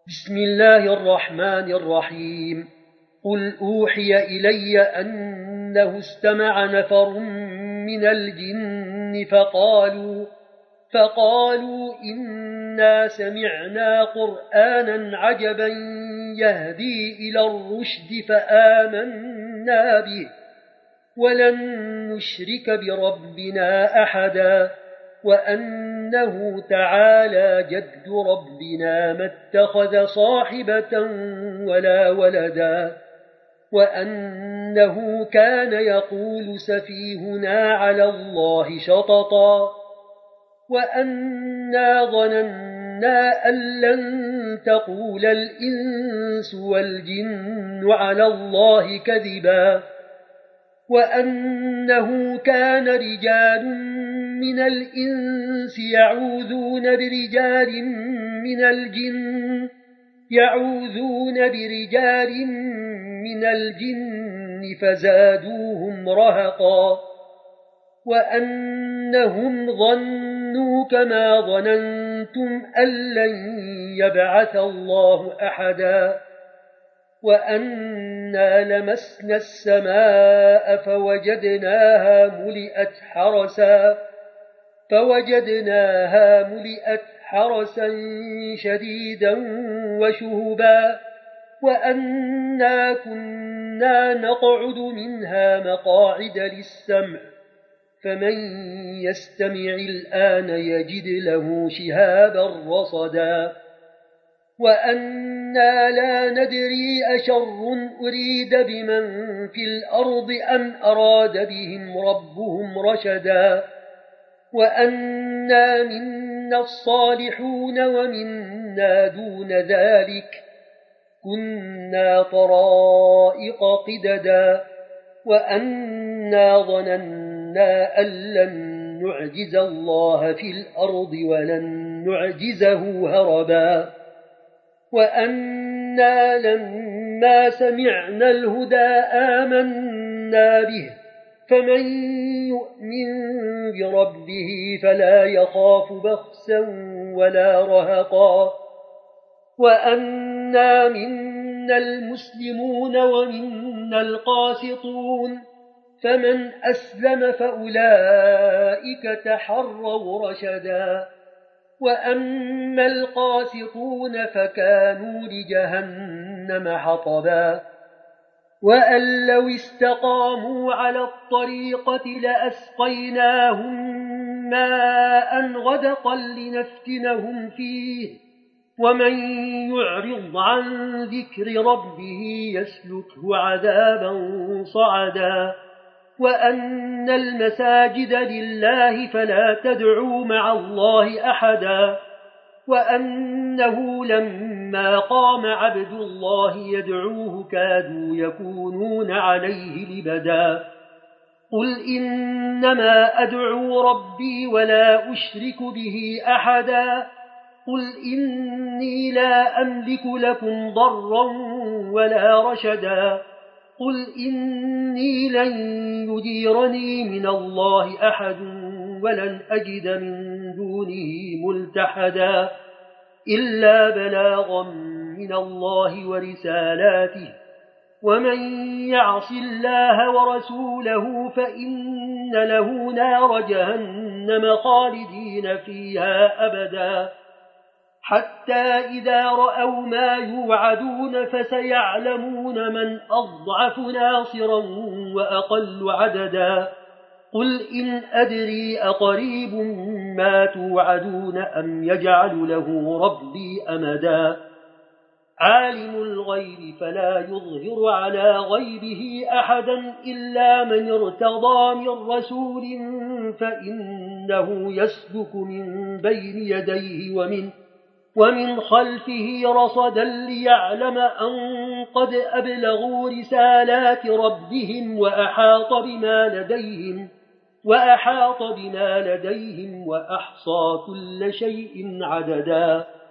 بسم الله الرحمن الرحيم. قل أوحي إلي أنه استمع نفر من الجن فقالوا إنا سمعنا قرآنا عجبا يهدي إلى الرشد فآمنا به ولن نشرك بربنا أحدا وأنه تعالى جد ربنا ما اتخذ صاحبة ولا ولدا وأنه كان يقول سفيهنا على الله شططا وأنا ظننا أن لن تقول الإنس والجن على الله كذبا وأنه كان رجال من الإنس يعوذون برجال من الجن فزادوهم رهقا وأنهم ظنوا كما ظننتم أن لن يبعث الله أحدا وأنا لمسنا السماء فوجدناها ملئت حرسا شديدا وشهبا وأنا كنا نقعد منها مقاعد للسمع فمن يستمع الآن يجد له شهابا رصدا وأنا لا ندري أشر أريد بمن في الأرض أم أراد بهم ربهم رشدا وأنا منا الصالحون ومنا دون ذلك كنا طرائق قددا وأنا ظننا أن لن نعجز الله في الأرض ولن نعجزه هربا وأنا لما سمعنا الهدى آمنا به فمن يؤمن بربه فلا يخاف بخسا ولا رهقا وأنا منا المسلمون ومنا القاسطون فمن أسلم فأولئك تحروا رشدا وأما القاسطون فكانوا لجهنم حطبا وأن لو استقاموا على الطريقة لأسقيناهم ماء غدقا لنفتنهم فيه ومن يعرض عن ذكر ربه يسلكه عذابا صعدا وأن المساجد لله فلا تدعوا مع الله أحدا وأنه لما قام عبد الله يدعوه كادوا يكونون عليه لبدا قل إنما أدعو ربي ولا أشرك به أحدا قل إني لا أملك لكم ضرا ولا رشدا قل إني لن يجيرني من الله أحد ولن أجد من دونه ملتحدا إلا بلاغا من الله ورسالاته ومن يعص الله ورسوله فإن له نار جهنم خالدين فيها أبدا حتى إذا رأوا ما يوعدون فسيعلمون من أضعف ناصرا وأقل عددا قل إن أدري أقريب ما توعدون أم يجعل له ربي أمدا عالم الغيب فلا يظهر على غيبه أحدا إلا من ارتضى من رسول فإنه يسلك من بين يديه ومن خلفه رصدا ليعلم أن قد أبلغوا رسالات ربهم وأحاط بما لديهم وأحصى كل شيء عددا